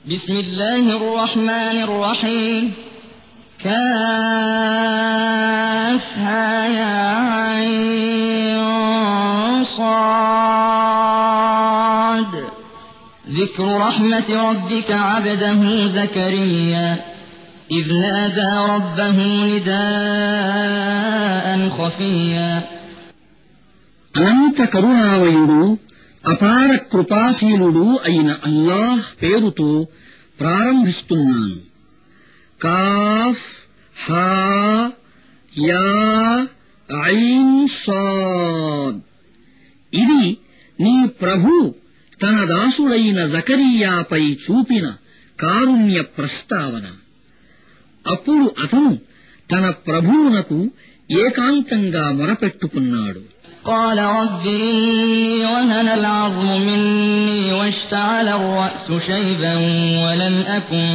بسم الله الرحمن الرحيم كافها يا عين صاد ذكر رحمة ربك عبده زكريا إذ نادى ربه نداء خفيا అనంత కరుణామయుడు అపార కృపాశీలుడు అయిన అల్లాహ్ పేరుతో ప్రారంభిస్తున్నాను. కాఫ్ హా యా ఐన్ సాద్. ఇది నీ ప్రభు తన దాసుడైన జకరియాపై చూపిన కారుణ్య ప్రస్తావన. అప్పుడు అతను తన ప్రభువునకు ఏకాంతంగా మొరపెట్టుకున్నాడు. قال رب إني وهن العظم مني واشتعل الرأس شيبا ولم أكن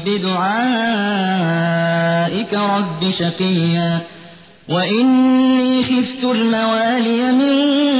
بدعائك رب شقيا وإني خفت الموالي من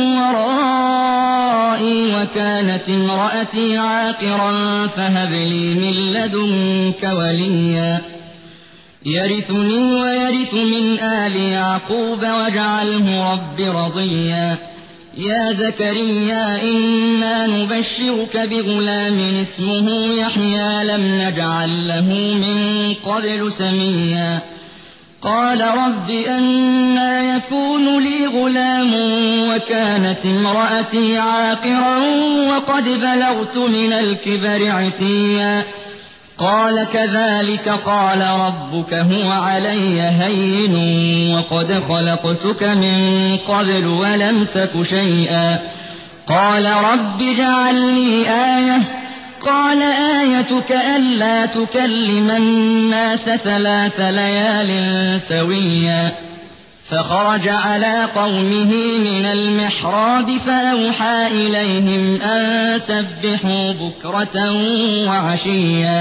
ورائي وكانت امرأتي عاقرا فهب لي من لدنك وليا يرثني ويرث من آل يعقوب واجعله رب رضيا يا زكريا إنا نبشرك بغلام اسمه يحيى لم نجعل له من قبل سميا قال رب أنى يكون لي غلام وكانت امرأتي عاقرا وقد بلغت من الكبر عتيا قال كذلك قال ربك هو علي هين وقد خلقتك من قبل ولم تك شيئا قال رب اجعل لي آية قال آيتك ألا تكلم الناس 3 ليال سويا فخرج على قومه من المحراب فأوحى إليهم أن سبحوا بكرة وعشيا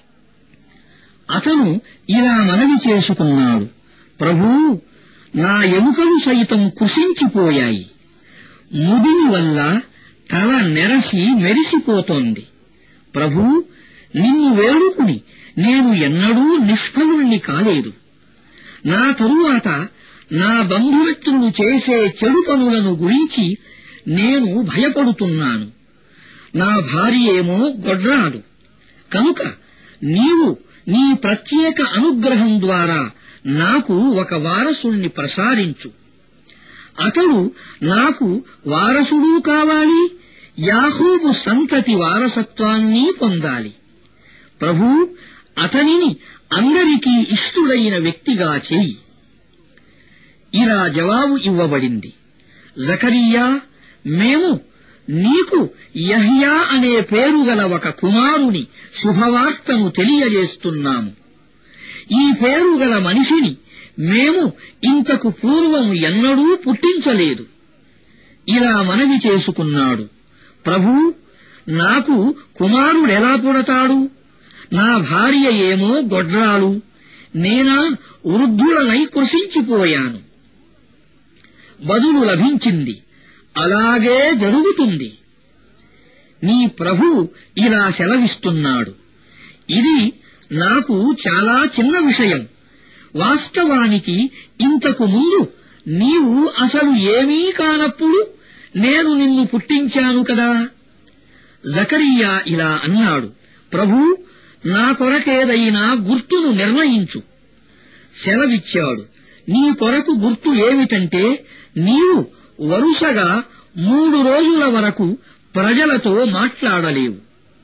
అతను ఇలా మనవి చేసుకున్నాడు. ప్రభూ, నా ఎముకలు సైతం కుసించిపోయాయి. ముదిని వల్ల తల నెరసి మెరిసిపోతోంది. ప్రభూ, నిన్ను వేడుకుని నేను ఎన్నడూ నిష్ఫలుణ్ణి కాలేదు. నా తరువాత నా బంధుమిత్రులు చేసే చెడు పనులను గురించి నేను భయపడుతున్నాను. నా భార్యేమో గొడ్రాలు. కనుక నీవు నీ ప్రత్యేక అనుగ్రహం ద్వారా నాకు ఒక వారసుణ్ణి ప్రసాదించు. అతడు నాకు వారసుడూ కావాలి, యాకోబు సంతతి వారసత్వాన్ని పొందాలి. ప్రభూ, అతనిని అందరికీ ఇష్టుడైన వ్యక్తిగా చెయ్యి. ఇలా జవాబు ఇవ్వబడింది. జకరియా, మేము నీకు యహ్యా అనే పేరు గల ఒక కుమారుని శుభవార్తను తెలియజేస్తున్నాము. ఈ పేరు గల మనిషిని మేము ఇంతకు పూర్వం ఎన్నడూ పుట్టించలేదు. ఇలా మనవి చేసుకున్నాడు. ప్రభూ, నాకు కుమారుడెలా పుడతాడు? నా భార్య ఏమో గొడ్రాలు, నేనా వృద్ధుడనై కృషించిపోయాను. బదులు లభించింది. అలాగే జరుగుతుంది. నీ ప్రభు ఇలా సెలవిస్తున్నాడు. ఇది నాకు చాలా చిన్న విషయం. వాస్తవానికి ఇంతకు ముందు నీవు అసలు ఏమీ కానప్పుడు నేను నిన్ను పుట్టించాను కదా. జకరియా ఇలా అన్నాడు. ప్రభూ, నా కొరకేదైనా గుర్తును నిర్ణయించు. సెలవిచ్చాడు. నీ కొరకు గుర్తు ఏమిటంటే, నీవు వరుసగా 3 రోజుల వరకు ప్రజలతో మాట్లాడలేవు.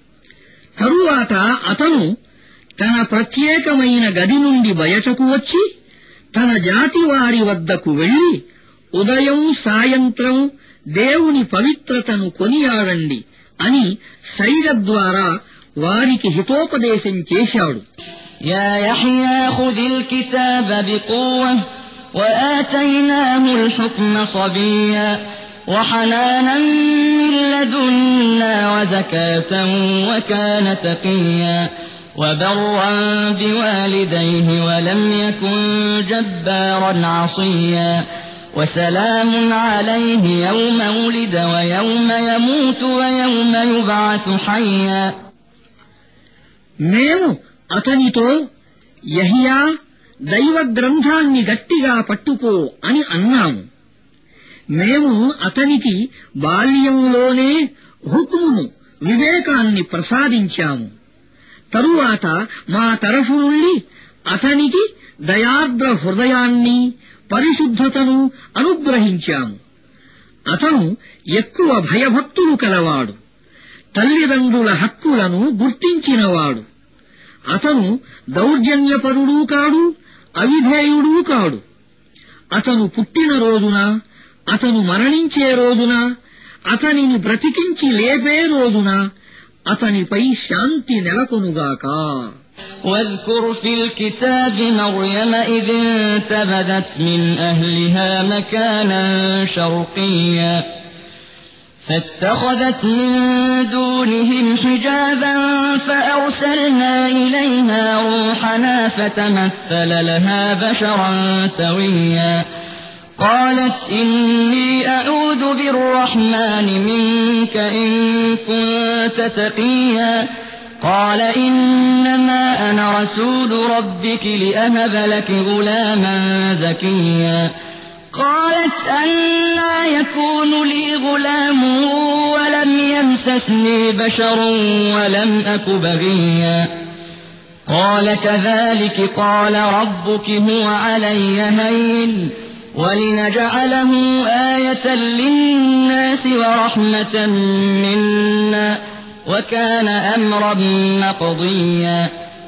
తరువాత అతను తన ప్రత్యేకమైన గది నుండి బయటకు వచ్చి తన జాతి వారి వద్దకు వెళ్లి ఉదయం సాయంత్రం దేవుని పవిత్రతను కొనియాడండి అని సైగ ద్వారా వారికి హితోపదేశం చేశాడు. يا يحيى خذ الكتاب بقوة وآتيناه الحكم صبيا وحنانا من لدنا وزكاة وكان تقيا وبرا بوالديه ولم يكن جبارا عصيا وسلام عليه يوم ولد ويوم يموت ويوم يبعث حيا. మేము అతనితో, యెహ్యా, దైవ గ్రంథాన్ని గట్టిగా పట్టుకో అని అన్నాము. మేము అతనికి బాల్యంలోనే హుకుమును, వివేకాన్ని ప్రసాదించాము. తరువాత మా తరఫు నుండి అతనికి దయార్ద్ర హృదయాన్ని, పరిశుద్ధతను అనుగ్రహించాము. అతను ఎక్కువ భయభక్తులు కలవాడు, తల్లిదండ్రుల హక్కులను గుర్తించినవాడు. అతను దౌర్జన్యపరుడూ కాడు, అవిధేయుడూ కాడు. అతను పుట్టిన రోజున, అతను మరణించే రోజున, అతనిని బ్రతికించి లేపే రోజున అతనిపై శాంతి నెలకొనుగాక. واذكر في الكتاب مريم إذ انتبذت من أهلها مكانا شرقيا فاتخذت من دونهم حجابا فأرسلنا إليها روحنا فتمثل لها بشرا سويا قالت إني أعوذ بالرحمن منك إن كنت تقيا قال إنما أنا رسول ربك لأهب لك غلاما زكيا قالت أنى يكون لي غلام ولم يمسسني بشر ولم أك بغيا قال كذلك قال ربك هو علي هين ولنجعله آية للناس ورحمة منا وكان أمرا مقضيا.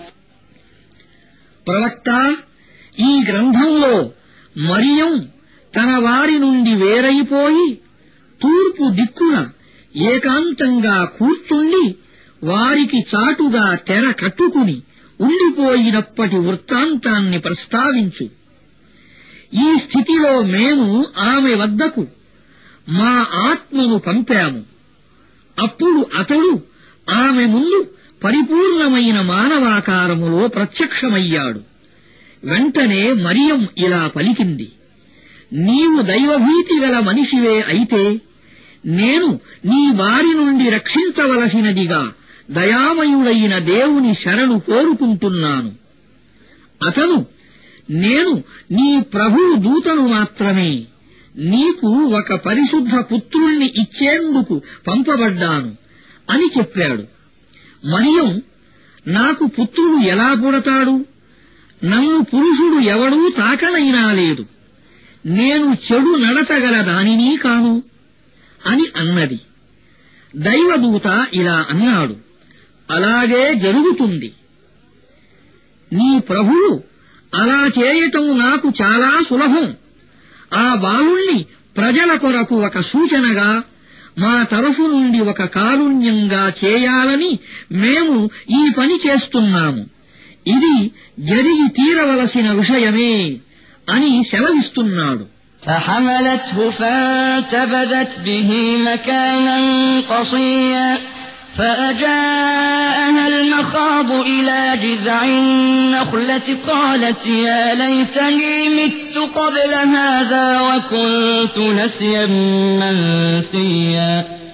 ప్రవక్త, ఈ గ్రంథంలో మరియం తన వారి నుండి వేరైపోయి తూర్పు దిక్కున ఏకాంతంగా కూర్చుండి వారికి చాటుగా తెర కట్టుకుని ఉండిపోయినప్పటి వృత్తాంతాన్ని ప్రస్తావించు. ఈ స్థితిలో మేము ఆమె వద్దకు మా ఆత్మను పంపాము. అప్పుడు అతడు ఆమె ముందు పరిపూర్ణమైన మానవాకారములో ప్రత్యక్షమయ్యాడు. వెంటనే మరియం ఇలా పలికింది, నీవు దైవభీతి గల మనిషివే అయితే నేను నీ వారి నుండి రక్షించవలసినదిగా దయామయుడైన దేవుని శరణు కోరుకుంటున్నాను. అతను, నేను నీ ప్రభువు దూతను మాత్రమే, నీకు ఒక పరిశుద్ధ పుత్రుణ్ణి ఇచ్చేందుకు పంపబడ్డాను అని చెప్పాడు. మరియం, నాకు పుత్రుడు ఎలా పుడతాడు? నన్ను పురుషుడు ఎవడూ తాకనైనా లేదు. నేను చెడు నడతగల దానిని కాను అని అన్నది. దైవదూత ఇలా అన్నాడు, అలాగే జరుగుతుంది. నీ ప్రభువు అలా చేయటం నాకు చాలా సులభం. ఆ బాలుణ్ణి ప్రజల కొరకు ఒక సూచనగా, మా తరఫు నుండి ఒక కారుణ్యంగా చేయాలని మేము ఈ పని చేస్తున్నాము. ఇది జరిగి తీరవలసిన విషయమే అని సెలవిస్తున్నాడు. فحملته فانتبذت به مكانا قصيا فأجاءها المخاض إلى جذع النخلة قالت يا ليتني مت قبل هذا وكنت نسيا منسيا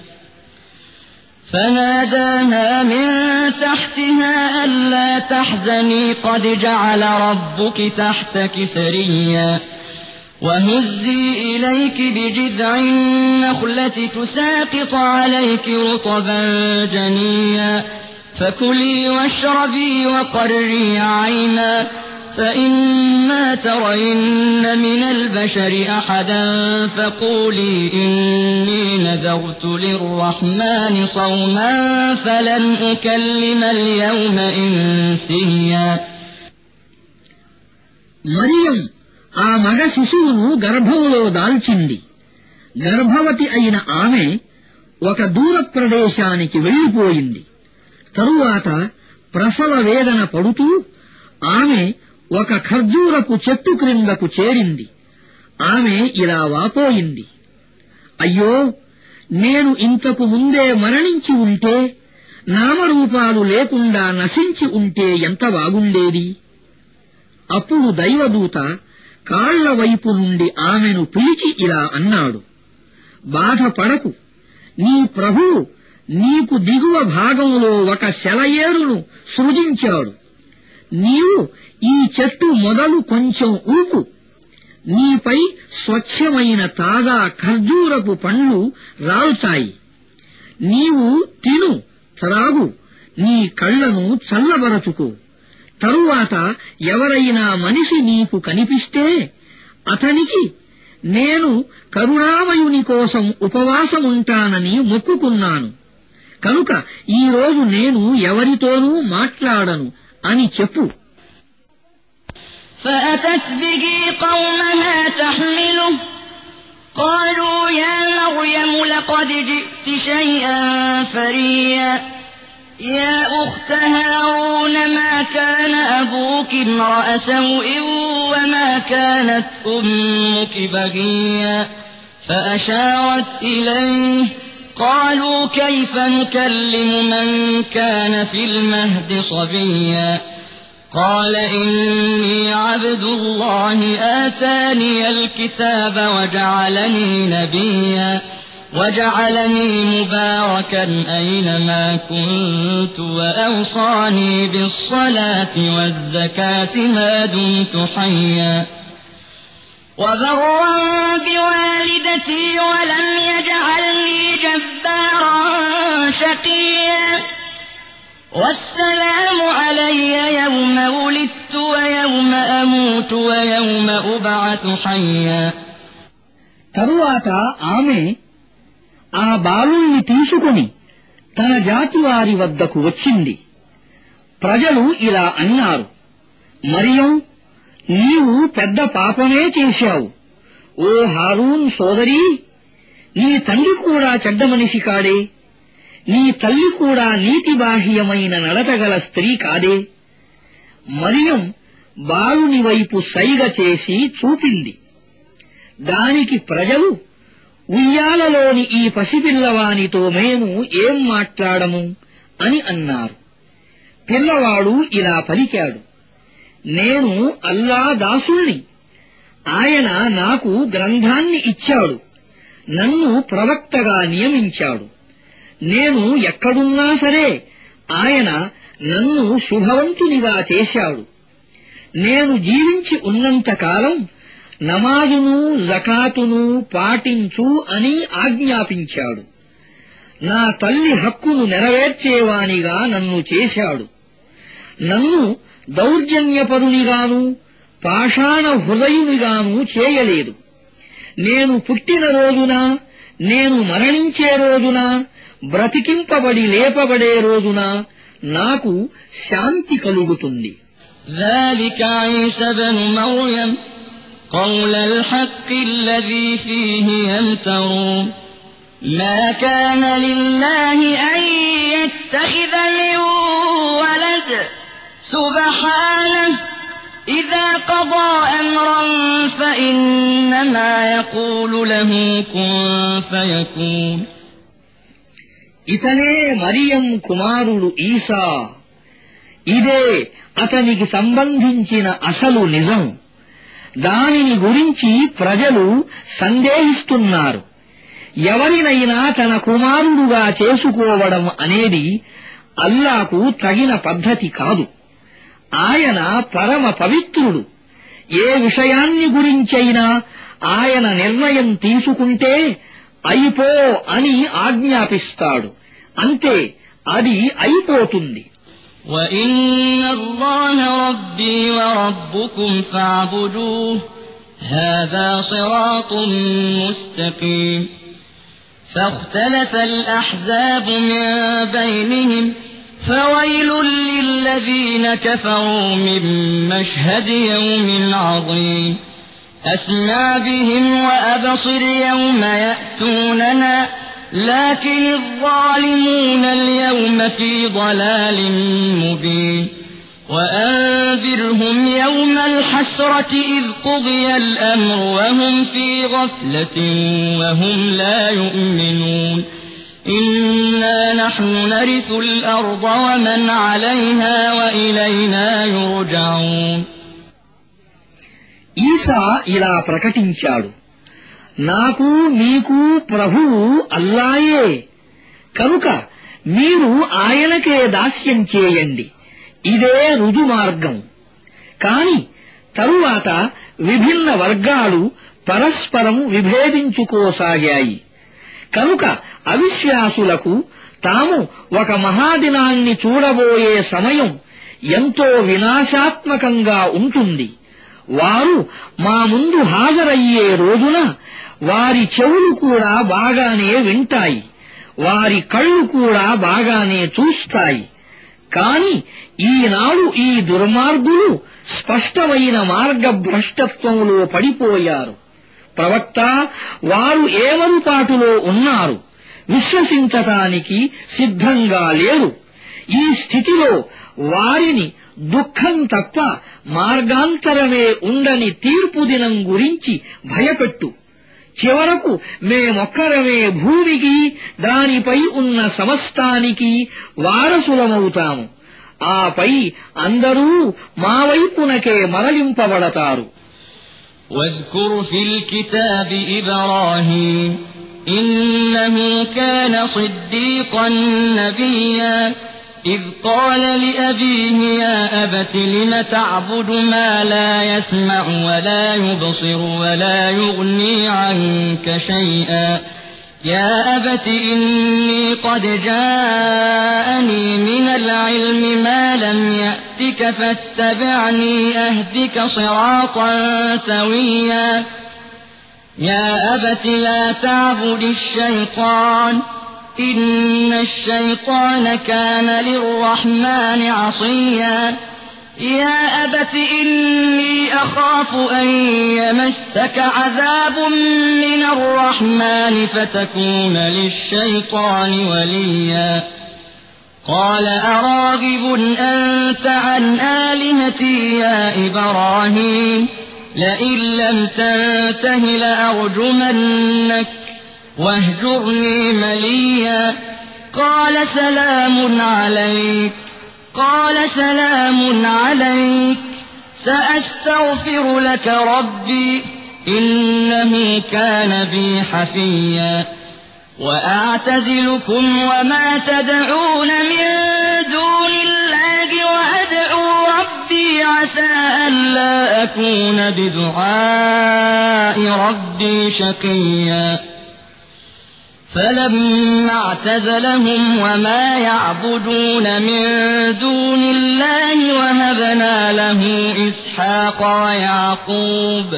فناداها من تحتها ألا تحزني قد جعل ربك تحتك سريا وهزي إليك بجذع النخلة تساقط عليك رطبا جنيا فكلي واشربي وقري عينا فإما ترين من البشر أحدا فقولي إني نذرت للرحمن صوما فلن أكلم اليوم إنسيا. మరియం ఆ మగ శిశువును గర్భంలో దాల్చింది. గర్భవతి అయిన ఆమె ఒక దూర ప్రదేశానికి వెళ్లిపోయింది. తరువాత ప్రసవ వేదన పడుతూ ఆమె ఒక ఖర్జూరపు చెట్టు క్రిందకు చేరింది. ఆమె ఇలా వాపోయింది, అయ్యో, నేను ఇంతకు ముందే మరణించి ఉంటే, నామరూపాలు లేకుండా నశించి ఉంటే ఎంత బాగుండేది. అప్పుడు దైవదూత కాళ్ల వైపు నుండి ఆమెను పిలిచి ఇలా అన్నాడు, బాధపడకు, నీ ప్రభువు నీకు దిగువ భాగంలో ఒక సెలయేరును సృజించాడు. నీవు ఈ చెట్టు మొదలు కొంచెం ఊపు, నీపై స్వచ్ఛమైన తాజా ఖర్జూరపు పండ్లు రాలుతాయి. నీవు తిను, త్రాగు, నీ కళ్లను చల్లబరచుకో. తరువాత ఎవరైనా మనిషి నీకు కనిపిస్తే అతనికి నేను కరుణామయుని కోసం ఉపవాసముంటానని మొక్కుకున్నాను, కనుక ఈ రోజు నేను ఎవరితోనూ మాట్లాడను అని చెప్పు. فأتت به قومها تحمله قالوا يا مريم لقد جئت شيئا فريا يا أخت هارون ما كان أبوك امرأ سوء وما كانت أمك بغيا فأشارت إليه قالوا كيف نكلم من كان في المهد صبيا قال إني عبد الله آتاني الكتاب وجعلني نبيا وجعلني مباركا أينما كنت وأوصاني بالصلاة والزكاة ما دمت حيا وبرا بوالدتي ولم يجعلني جبارا شقيا والسلام علي يوم ولدت ويوم أموت ويوم أبعث حيا. తరువాత ఆమె ఆ బాలుణ్ణి తీసుకుని తన జాతి వారి వద్దకు వచ్చింది. ప్రజలు ఇలా అన్నారు, మరియం, నీవు పెద్ద పాపమే చేశావు. ఓ హారూన్ సోదరీ, నీ తండ్రి కూడా చెడ్డ మనిషి కాడే, నీ తల్లి కూడా నీతిబాహ్యమైన నడతగల స్త్రీ కాదే. మరియం బాలుని వైపు సైగ చేసి చూపింది. దానికి ప్రజలు, ఉయ్యాలలోని ఈ పసిపిల్లవానితో మేము ఏం మాట్లాడము అని అన్నారు. పిల్లవాడు ఇలా పలికాడు, నేను అల్లా దాసుణ్ణి. ఆయన నాకు గ్రంథాన్ని ఇచ్చాడు, నన్ను ప్రవక్తగా నియమించాడు. నేను ఎక్కడున్నా సరే ఆయన నన్ను శుభవంతునిగా చేశాడు. నేను జీవించి ఉన్నంతకాలం నమాజును జకాతును పాటించు అని ఆజ్ఞాపించాడు. నా తల్లి హక్కును నెరవేర్చేవానిగా నన్ను చేశాడు. నన్ను దౌర్జన్యపరునిగాను పాషాణ హృదయునిగాను చేయలేదు. నేను పుట్టిన రోజున, నేను మరణించే రోజున, బ్రతికింపబడి లేపబడే రోజున నాకు శాంతి కలుగుతుంది. ذلك عيسى بن مريم قول الحق الذي فيه يمترون ما كان لله أن يتخذ من ولد سبحانه إذا قضى أمرا فإنما يقول له كن فيكون. ఇతనే మరియం కుమారుడు ఈసా. ఇదే అతనికి సంబంధించిన అసలు నిజం. దానిని గురించి ప్రజలు సందేహిస్తున్నారు. ఎవరినైనా తన కుమారుడుగా చేసుకోవడం అనేది అల్లాకు తగిన పద్ధతి కాదు. ఆయన పరమ పవిత్రుడు. ఏ విషయాన్ని గురించైనా ఆయన నిర్ణయం తీసుకుంటే అయిపో అని ఆజ్ఞాపిస్తాడు. అంతే, అది అయిపోతుంది. وَإِنَّ اللَّهَ رَبِّي وَرَبُّكُمْ فَاعْبُدُوهُ هَذَا صِرَاطٌ مُسْتَقِيمٌ. فَاخْتَلَفَ الْأَحْزَابُ مِنْ بَيْنِهِمْ فَوَيْلٌ لِّلَّذِينَ كَفَرُوا مِنْ مَشْهَدِ يَوْمٍ عَظِيمٍ. أَسْمِعْ بِهِمْ وَأَبْصِرْ يَوْمَ يَأْتُونَنَا لكن الظالمون اليوم في ضلال مبين. وأنذرهم يوم الحسرة إذ قضي الأمر وهم في غفلة وهم لا يؤمنون. إنا نحن نرث الأرض ومن عليها وإلينا يرجعون. ఈసా ఇలా ప్రకటించాడు, నాకు మీకు ప్రభువు అల్లాయే, కనుక మీరు ఆయనకే దాస్యం చేయండి, ఇదే రుజుమార్గం. కాని తరువాత విభిన్న వర్గాలు పరస్పరం విభేదించుకోసాగాయి. కనుక అవిశ్వాసులకు తాము ఒక మహాదినాన్ని చూడబోయే సమయం ఎంతో వినాశాత్మకంగా ఉంటుంది. వారు మా ముందు హాజరయ్యే రోజున వారి చెవులు కూడా బాగానే వింటాయి, వారి కళ్ళు కూడా బాగానే చూస్తాయి. కాని ఈనాడు ఈ దుర్మార్గులు స్పష్టమైన మార్గభ్రష్టత్వంలో పడిపోయారు. ప్రవక్త, వారు ఏమరుపాటులో ఉన్నారు, విశ్వసించటానికి సిద్ధంగా లేరు. ఈ స్థితిలో వారిని దుఃఖం తప్ప మార్గాంతరమే ఉండని తీర్పు దినం గురించి భయపెట్టు. చివరకు మేమొక్కరమే భూమికి, దానిపై ఉన్న సమస్తానికి వారసులమవుతాము. ఆపై అందరూ మా వైపునకే మరలింపబడతారు. واذكر في الكتاب إبراهيم إنه كان صديقا نبيا إذ قال لأبيه يا أبت لم تعبد ما لا يسمع ولا يبصر ولا يغني عنك شيئا يا أبت إني قد جاءني من العلم ما لم يأتك فاتبعني أهدك صراطا سويا يا أبت لا تعبد الشيطان إن الشيطان كان للرحمن عصيا يا أبت إني أخاف أن يمسك عذاب من الرحمن فتكون للشيطان وليا قال أراغب أنت عن آلهتي يا إبراهيم لئن لم تنته لأرجمنك واهجرني مليا قال سلام عليك سأستغفر لك ربي إنه كان بي حفيا وأعتزلكم وما تدعون من دون الله وأدعو ربي عسى ألا أكون بدعاء ربي شقيا فلما اعتزلهم وما يعبدون من دون الله وهبنا له إسحاق ويعقوب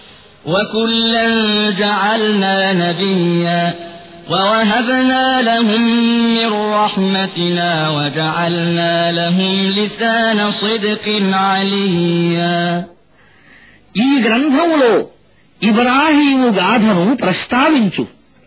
وكلا جعلنا نبيا ووهبنا لهم من رحمتنا وجعلنا لهم لسان صدق عليا ఈ గ్రంథములో ఇబ్రాహీము గాథను ప్రస్తావించు.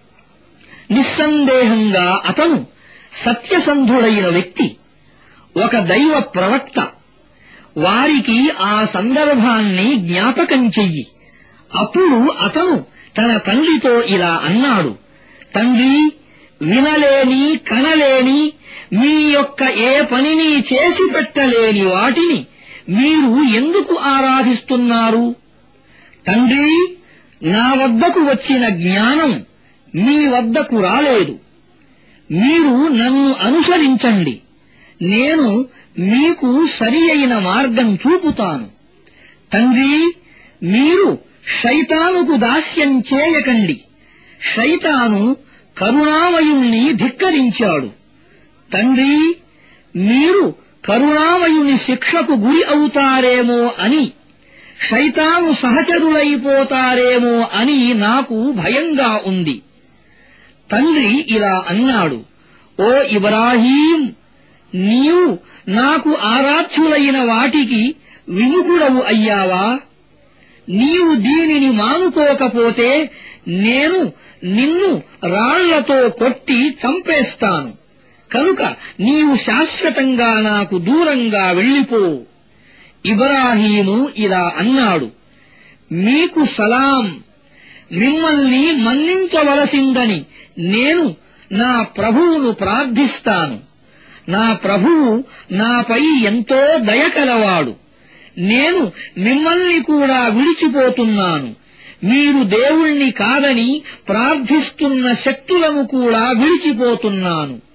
నిస్సందేహంగా అతను సత్యసంధుడైన వ్యక్తి, ఒక దైవ ప్రవక్త. వారికి ఆ సందర్భాన్ని జ్ఞాపకం చెయ్యి. అప్పుడు అతను తన తండ్రితో ఇలా అన్నాడు: తండ్రి, వినలేని కనలేని మీ యొక్క ఏ పనిని చేసి పెట్టలేని వాటిని మీరు ఎందుకు ఆరాధిస్తున్నారు? తండ్రి, నా వద్దకు వచ్చిన జ్ఞానం మీ వద్దకు రాలేదు. మీరు నన్ను అనుసరించండి, నేను మీకు సరియైన మార్గం చూపుతాను. తండ్రి, మీరు శైతానుకు దాస్యం చేయకండి. శైతాను కరుణామయుణ్ణి ధిక్కరించాడు. తండ్రి, మీరు కరుణామయుని శిక్షకు గురి అవుతారేమో అని, శైతాను సహచరులైపోతారేమో అని నాకు భయంగా ఉంది. తండ్రి ఇలా అన్నాడు: ఓ ఇబ్రాహీం, నీవు నాకు ఆరాధ్యులైన వాటికి విముఖుడవు అయ్యావా? నీవు దీనిని మానుకోకపోతే నేను నిన్ను రాళ్లతో కొట్టి చంపేస్తాను. కనుక నీవు శాశ్వతంగా నాకు దూరంగా వెళ్ళిపో. ఇబ్రాహీము ఇలా అన్నాడు: మీకు సలాం, మిమ్మల్ని మన్నించవలసిందని నేను నా ప్రభువును ప్రార్థిస్తాను. నా ప్రభువు నాపై ఎంతో దయకలవాడు. నేను మిమ్మల్ని కూడా విడిచిపోతున్నాను. మీరు దేవుణ్ణి కాదని ప్రార్థిస్తున్న శక్తులను కూడా విడిచిపోతున్నాను.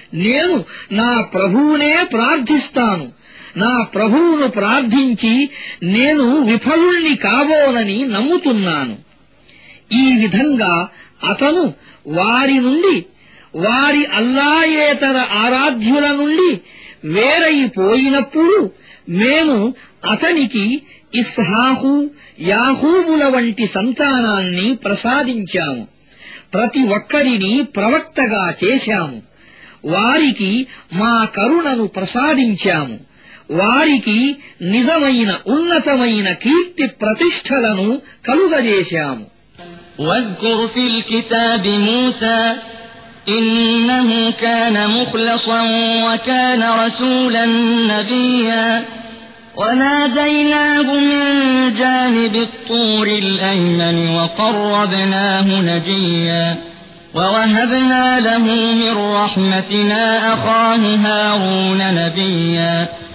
నేను నా ప్రభువునే ప్రార్థిస్తాను. నా ప్రభువును ప్రార్థించి నేను విఫలుణ్ణి కాబోనని నమ్ముతున్నాను. ఈ విధంగా అతను వారి నుండి, వారి అల్లాయేతర ఆరాధ్యుల నుండి వేరైపోయినప్పుడు మేము అతనికి ఇస్హాకు, యాకూబుల వంటి సంతానాన్ని ప్రసాదించాము. ప్రతి ఒక్కరిని ప్రవక్తగా చేశాము. వారికి మా కరుణను ప్రసాదించాము. వారికి నిజమైన ఉన్నతమైన కీర్తి ప్రతిష్టలను కలుగజేశాము. واذكر في الكتاب موسى إنه كان مخلصا وكان رسولا نبيا وناديناه من جانب الطور الأيمن وقربناه نجيا ووهبنا له من رحمتنا أخاه هارون نبيا.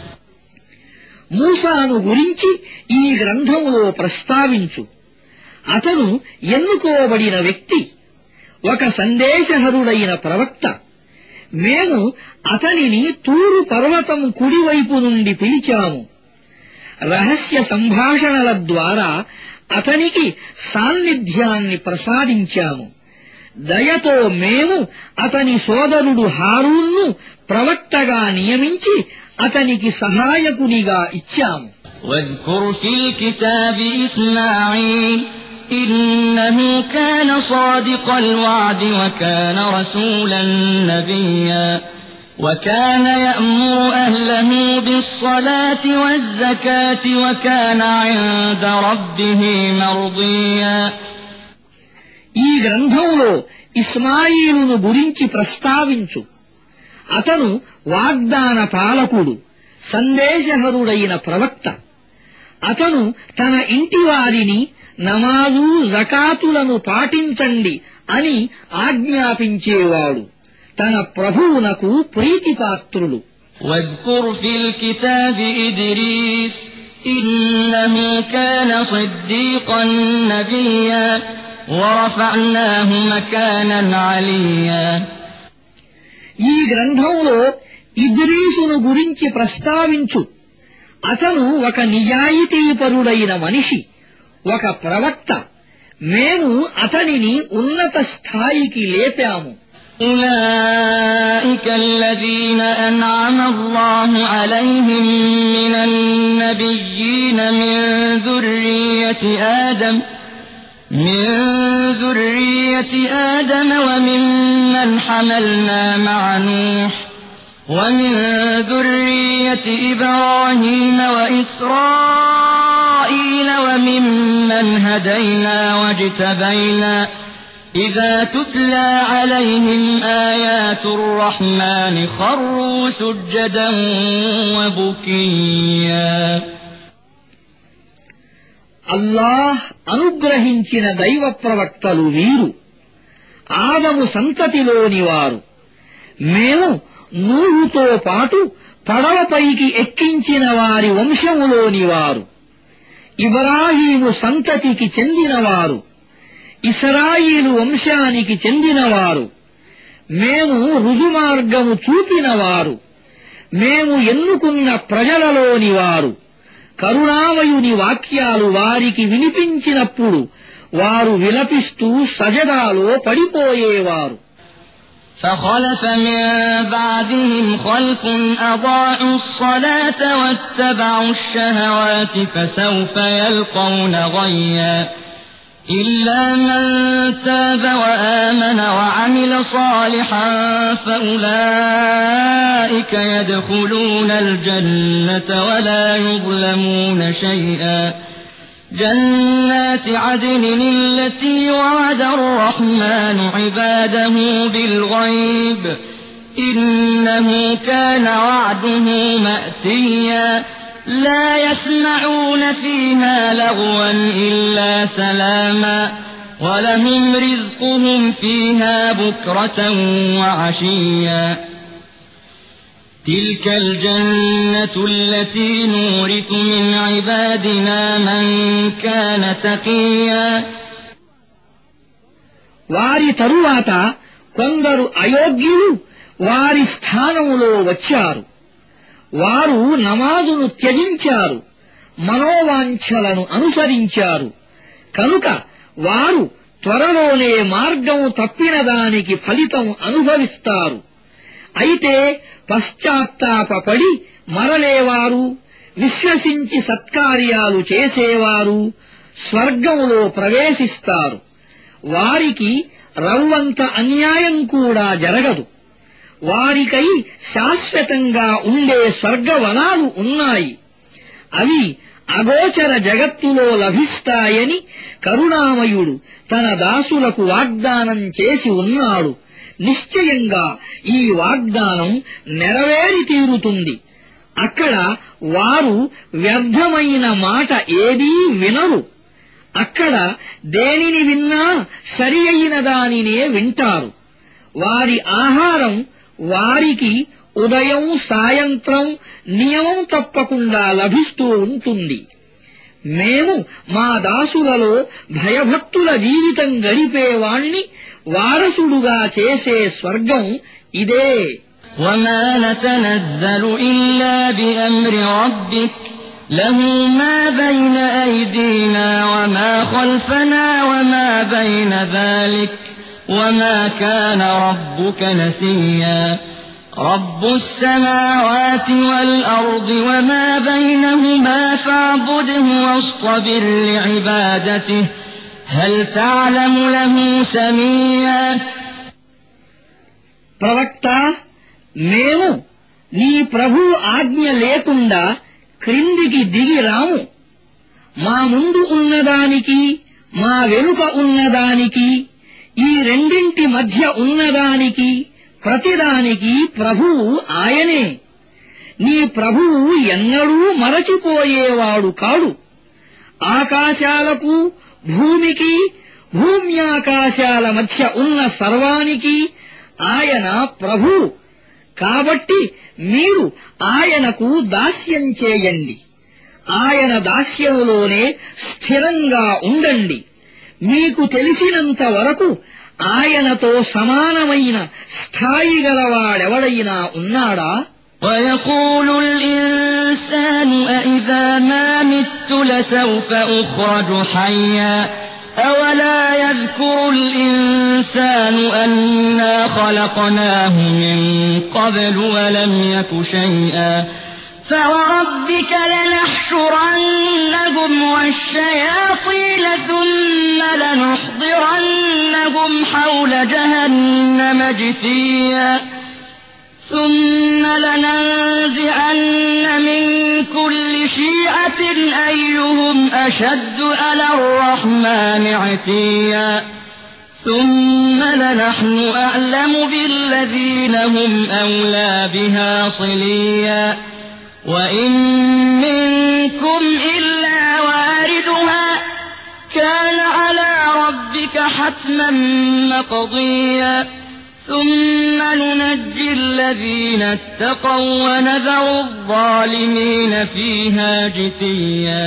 మూసాను గురించి ఈ గ్రంథంలో ప్రస్తావించు. అతను ఎన్నుకోబడిన వ్యక్తి, ఒక సందేశహరుడైన ప్రవక్త. మేము అతనిని తూరు పర్వతం కుడివైపు నుండి పిలిచాము. రహస్య సంభాషణల ద్వారా అతనికి సాన్నిధ్యాన్ని ప్రసాదించాము. దయతో మేము అతని సోదరుడు హారూన్ను ప్రవక్తగా నియమించి అతనికి సహాయకునిగా ఇచ్చాము. واذكر في الكتاب إسماعيل إنه كان صادق الوعد وكان رسولا نبيا وكان يأمر أهله بالصلاة والزكاة وكان عند ربه مرضيا. ఈ గ్రంథంలో ఇస్మాయిలును గురించి ప్రస్తావించు. అతను వాగ్దాన పాలకుడు, సందేశహరుడైన ప్రవక్త. అతను తన ఇంటివారిని నమాజు, జకాతులను పాటించండి అని ఆజ్ఞాపించేవాడు. తన ప్రభువునకు ప్రీతిపాత్రుడు. واذكر في الكتاب إدريس إنه كان صديقا نبيا ورفعناه مكانا عليا. ఈ గ్రంథంలో ఇద్రీసును గురించి ప్రస్తావించు. అతను ఒక నిజాయితీపరుడైన మనిషి, ఒక ప్రవక్త. మేము అతనిని ఉన్నత స్థాయికి లేపాము. أولئك الذين أنعم الله عليهم من النبيين من ذرية آدم وممن حملنا مع نوح ومن ذرية إبراهيم وإسرائيل وممن هدينا واجتبينا إذا تتلى عليهم آيات الرحمن خروا سجدا وبكيا. అల్లాహ్ అనుగ్రహించిన దైవ ప్రవక్తలు వీరు. ఆదము సంతతిలోని వారు. మేము నూహుతో పాటు పడవపైకి ఎక్కించిన వారి వంశములోని వారు. ఇబ్రాహీము సంతతికి చెందినవారు, ఇశ్రాయేలు వంశానికి చెందినవారు. మేము రుజుమార్గము చూపినవారు. మేము ఎన్నుకున్న ప్రజలలోని వారు. కరుణామయుని వాక్యాలు వారికి వినిపించినప్పుడు వారు విలపిస్తూ సజదాలో పడిపోయేవారు. فخلف من بعدهم خلف أضاعوا الصلاة واتبعوا الشهوات فسوف يلقون غيا إلا من تاب وآمن وعمل صالحا فأولئك يدخلون الجنة ولا يظلمون شيئا جنات عدن التي وعد الرحمن عباده بالغيب إنه كان وعده مأتيا لا يسمعون فيها لغوا إلا سلاما ولهم رزقهم فيها بكرة وعشيا تلك الجنة التي نورث من عبادنا من كان تقيا. వారి తరువాత కొందరు అయోగ్యులు వారి స్థానంలో వచ్చారు. వారు నమాజును త్యజించారు, మనోవాంఛలను అనుసరించారు. కనుక వారు త్వరలోనే మార్గం తప్పిన దానికి ఫలితం అనుభవిస్తారు. అయితే పశ్చాత్తాపపడి మరలేవారు, విశ్వసించి సత్కార్యాలు చేసేవారు స్వర్గంలో ప్రవేశిస్తారు. వారికి రవ్వంత అన్యాయం కూడా జరగదు. వారికై శాశ్వతంగా ఉండే స్వర్గవనాలు ఉన్నాయి. అవి అగోచర జగత్తులో లభిస్తాయని కరుణామయుడు తన దాసులకు వాగ్దానం చేసి ఉన్నాడు. నిశ్చయంగా ఈ వాగ్దానం నెరవేరి తీరుతుంది. అక్కడ వారు వ్యర్థమైన మాట ఏదీ వినరు. అక్కడ దేనిని విన్నా సరి అయిన దానినే వింటారు. వారి ఆహారం వారికి ఉదయం సాయంత్రం నియమం తప్పకుండా లభిస్తూ ఉంటుంది. మేము మా దాసులలో భయభక్తుల జీవితం గడిపేవాణ్ణి వారసుడుగా చేసే స్వర్గం ఇదే. وما نتنزل إلا بأمر ربك له ما بين أيدينا وما خلفنا وما بين ذلك وما كان ربك نسيا رب السماوات والأرض وما بينهما فاعبده واصطبر لعبادته هل تعلم له سميا. ప్రవక్త, మేము నీ ప్రభు ఆజ్ఞ లేకుండా క్రిందికి దిగి రాము. మా ముందు ఉన్నదానికి మా వెనుక ఉన్నదానికి ఈ రెండింటి మధ్య ఉన్నదానికి ప్రతిదానికి ప్రభువు ఆయనే. నీ ప్రభువు ఎన్నడూ మరచిపోయేవాడు కాడు. ఆకాశాలకు భూమికి భూమ్యాకాశాల మధ్య ఉన్న సర్వానికి ఆయన ప్రభువు. కాబట్టి మీరు ఆయనకు దాస్యం చేయండి, ఆయన దాస్యంలోనే స్థిరంగా ఉండండి. మీకు తెలిసినంత వరకు ఆయనతో సమానమైన స్థాయి గలవాడెవడైనా ఉన్నాడా? ويقول الإنسان أإذا ما مت لسوف أخرج حيا أولا يذكر الإنسان أنا خلقناه من قبل ولم يك شيئا فوربك لنحشرنهم والشياطين ثم لنحضرنهم حول جهنم جثيا ثم لننزعن من كل شيعة أيهم أشد على الرحمن عتيا ثم لنحن أعلم بالذين هم أولى بها صليا وإن منكم إلا واردها كان على ربك حتما مقضيا ثم ننجي الذين اتقوا ونذر الظالمين فيها جثيا.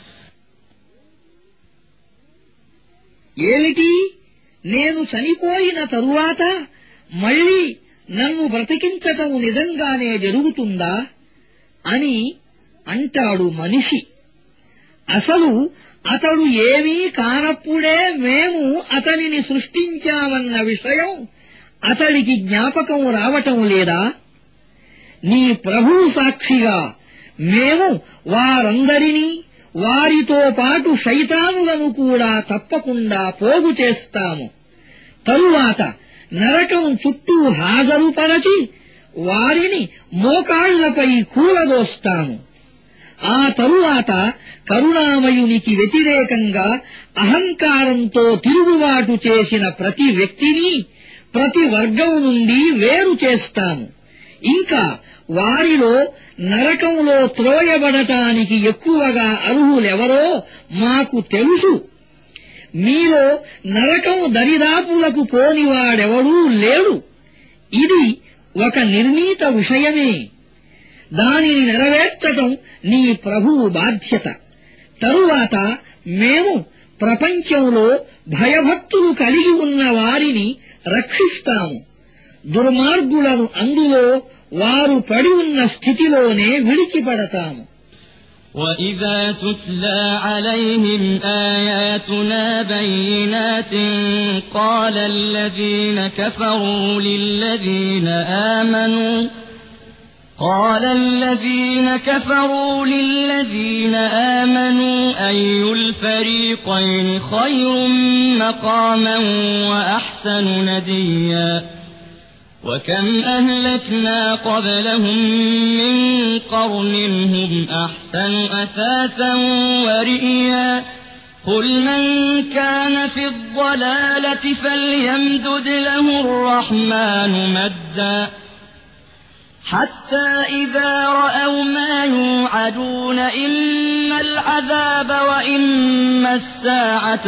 ఏమిటి, నేను చనిపోయిన తరువాత మళ్లీ నన్ను బ్రతికించటం నిజంగానే జరుగుతుందా అని అంటాడు మనిషి. అసలు అతడు ఏమీ కానప్పుడే మేము అతనిని సృష్టించామన్న విషయం అతడికి జ్ఞాపకం రావటం లేదా? నీ ప్రభువు సాక్షిగా మేము వారందరినీ వారితో పాటు శైతానులను కూడా తప్పకుండా పోగు చేస్తాము. తరువాత నరకం చుట్టూ హాజరుపరచి వారిని మోకాళ్లపై కూలదోస్తాము. ఆ తరువాత కరుణామయునికి వ్యతిరేకంగా అహంకారంతో తిరుగుబాటు చేసిన ప్రతి వ్యక్తిని ప్రతి వర్గం నుండి వేరు చేస్తాము. ఇంకా వారిలో నరకంలో త్రోయబడటానికి ఎక్కువగా అర్హులెవరో మాకు తెలుసు. మీలో నరకం దరిదాపులకు పోనివాడెవడూ లేడు. ఇది ఒక నిర్ణీత విషయమే. దానిని నెరవేర్చటం నీ ప్రభువు బాధ్యత. తరువాత మేము ప్రపంచంలో భయభక్తులు కలిగి ఉన్న వారిని రక్షిస్తాము. దుర్మార్గులను అందులో వారు పడి ఉన్న స్థితిలోనే విడిచిపెడతాము. وَإِذَا تُتْلَى عَلَيْهِمْ آيَاتُنَا بَيِّنَاتٍ قَالَ الَّذِينَ كَفَرُوا لِلَّذِينَ آمَنُوا أَيُّ الْفَرِيقَيْنِ خَيْرٌ مَّقَامًا وَأَحْسَنُ نَدِيًّا وَكَمْ أَهْلَكْنَا قَبْلَهُم مِّن قَرْنٍ هُمْ أَحْسَنُ أَثَاثًا وَرِئْيًا قُلْ مَن كَانَ فِي الضَّلَالَةِ فَلْيَمْدُدْ لَهُ الرَّحْمَٰنُ مَدًّا حَتَّىٰ إِذَا رَأَوْا مَا يُوعَدُونَ إِمَّا الْعَذَابَ وَإِمَّا السَّاعَةَ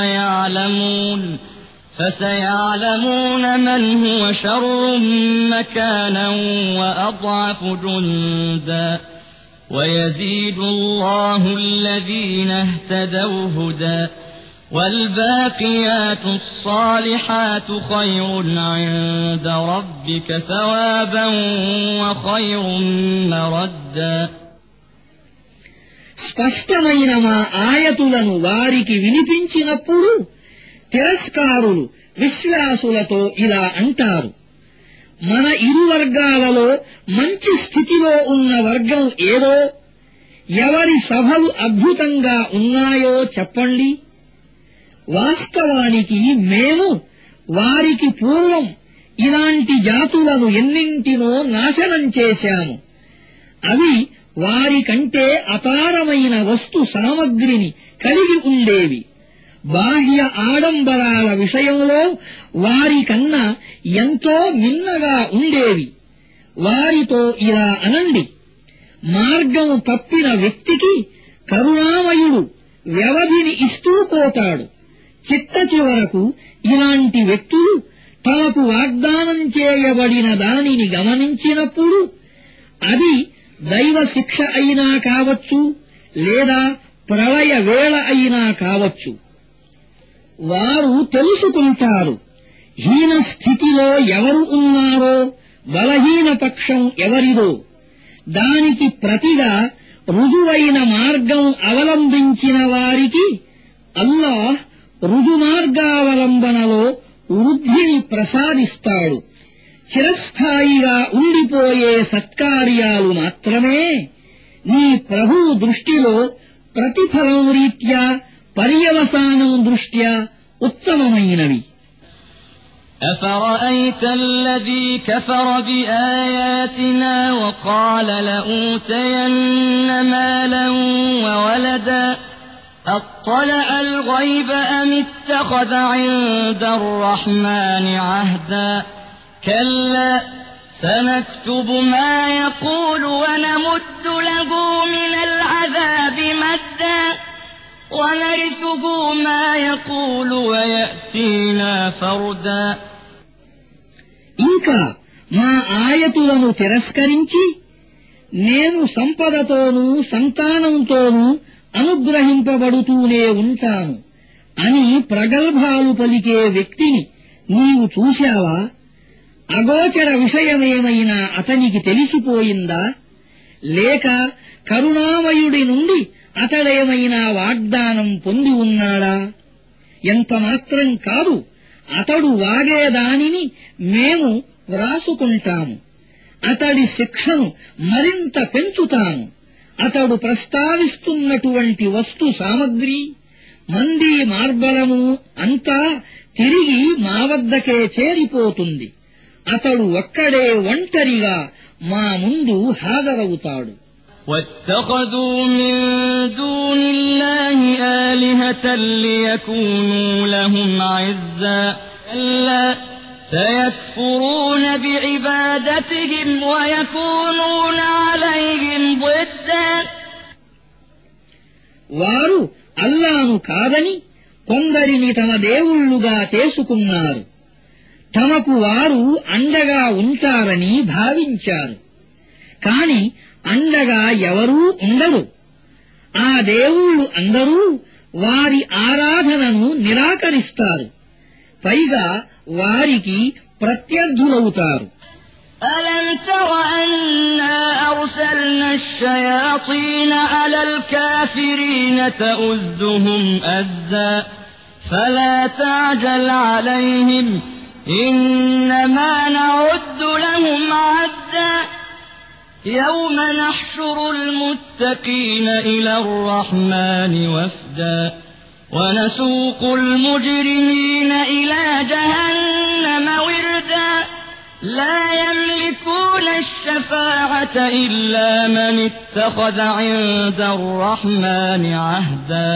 فسيعلمون من هو شر مكانا وأضعف جندا ويزيد الله الذين اهتدوا هدى والباقيات الصالحات خير عند ربك ثوابا وخير مردا. స్పష్టమైన మా ఆయతులను వారికి వినిపించినప్పుడు తిరస్కారులు విశ్వాసులతో ఇలా అంటారు, మన ఇరు వర్గాలలో మంచి స్థితిలో ఉన్న వర్గం ఏదో, ఎవరి సభలు అద్భుతంగా ఉన్నాయో చెప్పండి. వాస్తవానికి మేము వారికి పూర్వం ఇలాంటి జాతులను ఎన్నింటినో నాశనం చేశాము. అవి వారికంటే అపారమైన వస్తు సామగ్రిని కలిగి ఉండేవి. బాహ్య ఆడంబరాల విషయంలో వారికన్నా ఎంతో మిన్నగా ఉండేవి. వారితో ఇలా అనండి, మార్గం తప్పిన వ్యక్తికి కరుణామయుడు వ్యవధిని ఇస్తూ పోతాడు. చిట్టచివరకు ఇలాంటి వ్యక్తులు తమకు వాగ్దానం చేయబడిన దానిని గమనించినప్పుడు అది దైవ శిక్ష అయినా కావచ్చు, లేదా ప్రళయ వేళ అయినా కావచ్చు, వారు తెలుసుకుంటారు హీన స్థితిలో ఎవరు ఉన్నారో, బలహీన పక్షం ఎవరిదో. దానికి ప్రతిగా రుజువైన మార్గం అవలంబించిన వారికి అల్లాహ్ రుజుమార్గావలంబనలో వృద్ధిని ప్రసాదిస్తాడు. చిరస్థాయిగా ఉండిపోయే సత్కార్యాలు మాత్రమే నీ ప్రభువు దృష్టిలో ప్రతిఫలం రీత్యా పర్యవసానం దృష్ట్యా ఉత్తమమైనవి. أفرأيت الذي كفر بآياتنا وقال لأوتين مالا وولدا أطلع الغيب أم اتخذ عند الرحمن عهدا كلا سنكتب ما يقول ونمد له من العذاب مدا ونرثه ما يقول ويأتينا فردا. ఇంకా మా ఆయతులను తిరస్కరించి నేను సంపదతోనూ సంతానంతోనూ అనుగ్రహింపబడుతూనే ఉంటాను అని ప్రగల్భాలు పలికే వ్యక్తిని నీవు చూశావా? అగోచర విషయమేమైనా అతనికి తెలిసిపోయిందా? లేక కరుణామయుడి నుండి అతడేమైనా వాగ్దానం పొంది ఉన్నాడా? ఎంతమాత్రం కాదు, అతడు వాగేదానిని మేము వ్రాసుకుంటాము. అతడి శిక్షను మరింత పెంచుతాము. అతడు ప్రస్తావిస్తున్నటువంటి వస్తు సామగ్రి, మంది మార్బలము అంతా తిరిగి మా వద్దకే చేరిపోతుంది. అతడు ఒక్కడే ఒంటరిగా మా ముందు హాజరవుతాడు. واتخذوا من دون الله آلهة ليكونوا لهم عزا كلا سيكفرون بعبادتهم ويكونون عليهم ضدا. వారు అల్లాను కాదని కొందరిని తమ దేవుళ్లుగా చేసుకున్నారు. తమకు వారు అండగా ఉంటారని భావించారు. కాని అండగా ఎవరూ ఉండరు. ఆ దేవుళ్ళు అందరూ వారి ఆరాధనను నిరాకరిస్తారు. పైగా వారికి ప్రత్యర్థులవుతారు. ألم تر أنا أرسلنا الشياطين على الكافرين تؤزهم أزا فلا تعجل عليهم إنما نعد لهم عدا يوم نحشر المتقين إلى الرحمن وفدا ونسوق المجرمين إلى جهنم وردا لا يملكون الشفاعة إلا من اتخذ عند الرحمن عهدا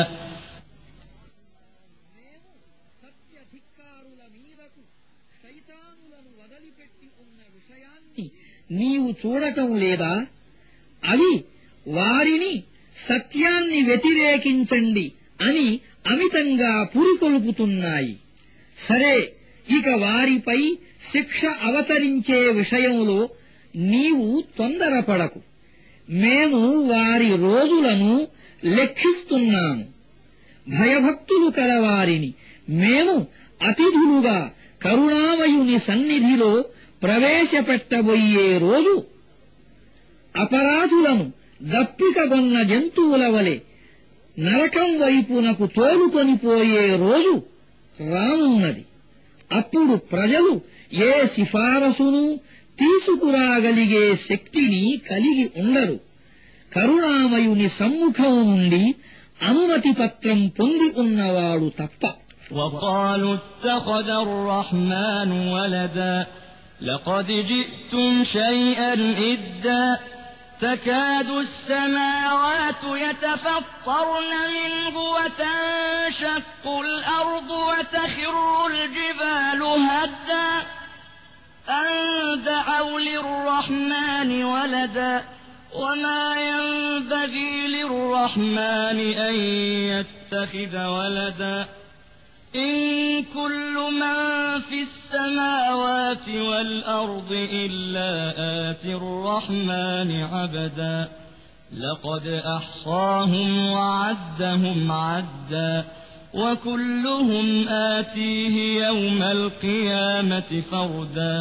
నీవు చూడటం లేదా? అవి వారిని సత్యాన్ని వ్యతిరేకించండి అని అమితంగా పురికొల్పుతున్నాయి. సరే, ఇక వారిపై శిక్ష అవతరించే విషయంలో నీవు తొందరపడకు. మేము వారి రోజులను లెక్కిస్తున్నాము. భయభక్తులు కలవారిని మేము అతిథులుగా కరుణామయుని సన్నిధిలో ప్రవేశపెట్టబోయే రోజు అపరాధులను దప్పికగొన్న జంతువుల వలె నరకం వైపునకు తోలుకొనిపోయే రోజు రానున్నది. అప్పుడు ప్రజలు ఏ సిఫారసును తీసుకురాగలిగే శక్తిని కలిగి ఉండరు. కరుణామయుని సమ్ముఖం నుండి అనుమతి పత్రం పొంది ఉన్నవాడు తప్ప. وقالوا اتخذ الرحمن ولدا لقد جئتم شيئا إدا تكاد السماوات يتفطرن منه وتنشق الأرض وتخر الجبال هدا أن دعوا للرحمن ولدا وما ينبغي للرحمن أن يتخذ ولدا إن كل من في السماوات والأرض إلا آتي الرحمن عبدا لقد أحصاهم وعدهم عدا وكلهم آتيه يوم القيامة فردا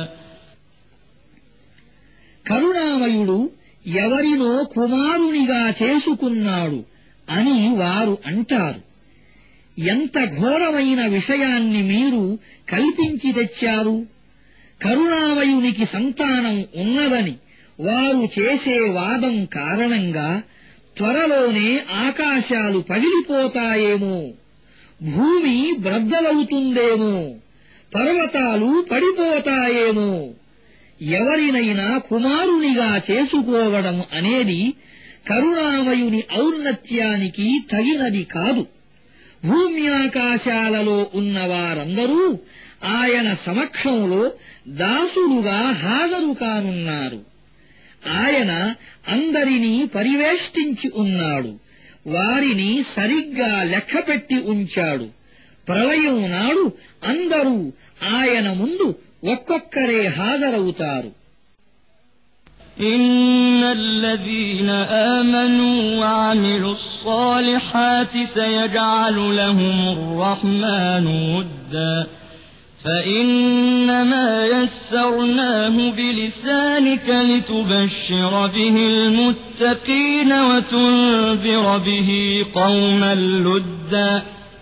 కరుణామయుడు ఎవరినో కుమారునిగా చేసుకున్నాడు అని వారు అంటారు. ఎంత ఘోరమైన విషయాన్ని మీరు కల్పించి తెచ్చారు. కరుణామయునికి సంతానం ఉన్నదని వారు చేసే వాదం కారణంగా త్వరలోనే ఆకాశాలు పగిలిపోతాయేమో, భూమి బ్రద్దలవుతుందేమో, పర్వతాలు పడిపోతాయేమో. ఎవరినైనా కుమారునిగా చేసుకోవడం అనేది కరుణామయుని ఔన్నత్యానికి తగినది కాదు. భూమ్యాకాశాలలో ఉన్న వారందరూ ఆయన సమక్షంలో దాసులుగా హాజరు కానున్నారు. ఆయన అందరినీ పరివేష్టించి ఉన్నాడు. వారిని సరిగ్గా లెక్కపెట్టి ఉంచాడు. ప్రళయం నాడు అందరూ ఆయన ముందు ఒక్కొక్కరే హాజరవుతారు. إن الذين آمنوا وعملوا الصالحات سيجعل لهم الرحمن ودا فإنما يسرناه بلسانك لتبشر به المتقين وتنذر به قوما لدا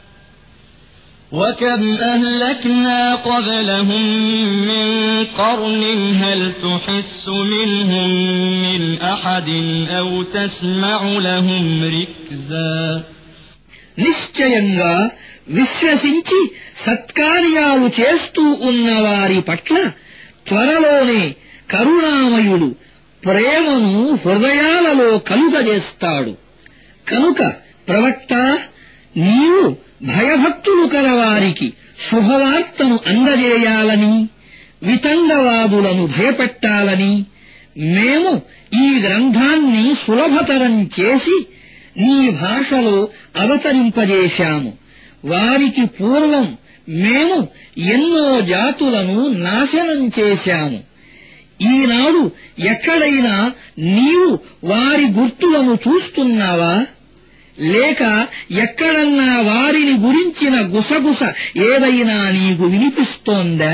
وكم أهلكنا قبلهم من قرن هل تحس منهم من أحد أو تسمع لهم ركزا నిశ్చయంగా విశ్వసించి సత్కార్యాలు చేస్తూ ఉన్నవారి పట్ల త్వరలోనే కరుణామయుడు ప్రేమను హృదయాలలో కలుగజేస్తాడు. కనుక ప్రవక్త, నీవు భయభక్తులు కలవారికి శుభవార్తను అందజేయాలని, వితండవాదులను భయపెట్టాలని మేము ఈ గ్రంథాన్ని సులభతరం చేసి నీ భాషలో అవతరింపజేశాము. వారికి పూర్వం మేము ఎన్నో జాతులను నాశనం చేశాము. ఈనాడు ఎక్కడైనా నీవు వారి గుర్తులను చూస్తున్నావా? లేక ఎక్కడన్నా వారిని గురించిన గుసగుస ఏదైనా నీకు వినిపిస్తోందా?